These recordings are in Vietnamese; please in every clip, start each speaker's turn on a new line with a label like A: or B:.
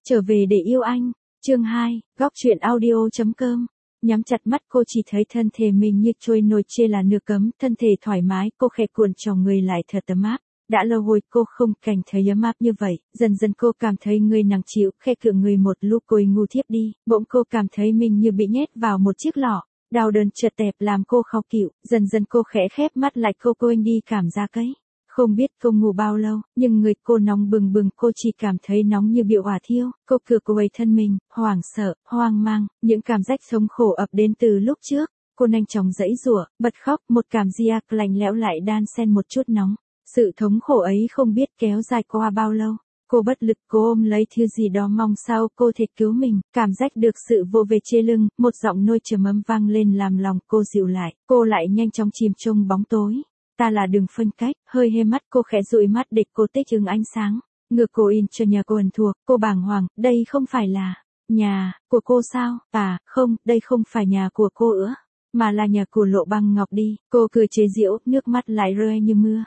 A: Trở về để yêu anh. Chương 2, góc truyện audio.com. Nhắm chặt mắt cô chỉ thấy thân thể mình như trôi nổi trên là nửa cấm, thân thể thoải mái, cô khẽ cuộn tròn người lại thật ấm áp. Đã lâu hồi cô không cảnh thấy ấm áp như vậy, dần dần cô cảm thấy người nặng chịu, khẽ cựa người một lúc cô ngu thiếp đi, bỗng cô cảm thấy mình như bị nhét vào một chiếc lọ, đau đớn chợt tẹp làm cô khó chịu, dần dần cô khẽ khép mắt lại cô quên đi cảm giác ấy. Không biết cô ngủ bao lâu, nhưng người cô nóng bừng bừng, cô chỉ cảm thấy nóng như bị hỏa thiêu, cô cựa quấy thân mình, hoảng sợ, hoang mang, những cảm giác thống khổ ập đến từ lúc trước, cô nhanh chóng giãy giụa, bật khóc, một cảm giác lạnh lẽo lại đan xen một chút nóng. Sự thống khổ ấy không biết kéo dài qua bao lâu, cô bất lực cô ôm lấy thứ gì đó mong sao cô thể cứu mình, cảm giác được sự vỗ về trên lưng, một giọng nôi trầm ấm vang lên làm lòng cô dịu lại, cô lại nhanh chóng chìm trong bóng tối. Ta là đừng phân cách, hơi hé mắt cô khẽ dụi mắt để cô tích ứng ánh sáng, ngược cô in cho nhà cô ẩn thuộc, cô bàng hoàng, đây không phải là nhà của cô sao, à, không, đây không phải nhà của cô nữa, mà là nhà của Lộ Băng Ngọc đi, cô cười chế giễu, nước mắt lại rơi như mưa,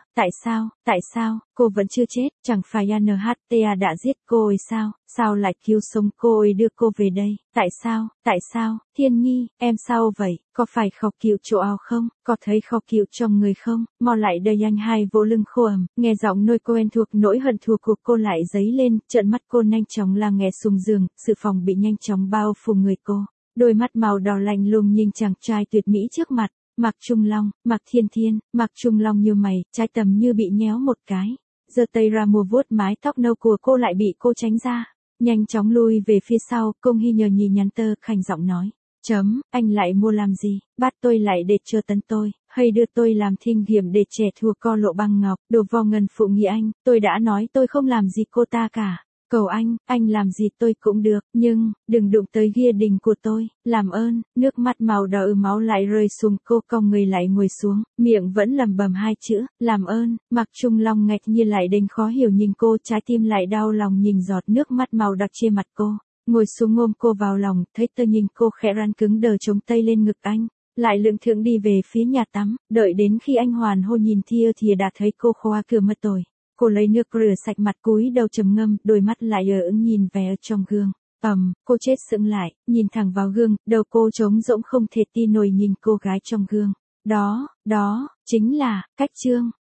A: tại sao, cô vẫn chưa chết, chẳng phải NHTA đã giết cô ấy sao lại cứu sống cô ấy đưa cô về đây, tại sao, Thiên Nhi, em sao vậy, có phải khó chịu chỗ áo không, có thấy khó chịu trong người không, mau lại đây anh hai vỗ lưng khô ẩm, nghe giọng nôi cô quen thuộc nỗi hận thù của cô lại dấy lên, trợn mắt cô nhanh chóng là nghe sùng giường, sự phòng bị nhanh chóng bao phủ người cô. Đôi mắt màu đỏ lạnh lùng nhìn chàng trai tuyệt mỹ trước mặt, Mạc Trung Long, Mạc Thiên Thiên, Mạc Trung Long như mày, trái tầm như bị nhéo một cái. Giơ tay ra mua vuốt mái tóc nâu của cô lại bị cô tránh ra. Nhanh chóng lui về phía sau, Công Hy nhờ nhì nhắn tơ khanh giọng nói. Anh lại mua làm gì, bắt tôi lại để chờ tấn tôi, hay đưa tôi làm thinh hiểm để trẻ thua co Lộ Băng Ngọc, đồ vò ngân phụ nghĩa anh, tôi đã nói tôi không làm gì cô ta cả. Cầu anh làm gì tôi cũng được, nhưng, đừng đụng tới gia đình của tôi, làm ơn, nước mắt màu đỏ máu lại rơi xuống cô cong người lại ngồi xuống, miệng vẫn lẩm bẩm hai chữ, làm ơn, Mạc Trung Long ngạch như lại đành khó hiểu nhìn cô, trái tim lại đau lòng nhìn giọt nước mắt màu đặc trên mặt cô, ngồi xuống ôm cô vào lòng, thấy tơ nhìn cô khẽ rắn cứng đờ chống tay lên ngực anh. Lại lững thững đi về phía nhà tắm, đợi đến khi anh hoàn hôn nhìn thia thì đã thấy cô khóa cửa mất rồi. Cô lấy nước rửa sạch mặt cúi đầu trầm ngâm, đôi mắt lại ửng nhìn về trong gương. Cô chết sững lại, nhìn thẳng vào gương, đầu cô trống rỗng không thể tin nổi nhìn cô gái trong gương. Đó, chính là, Cách Trương.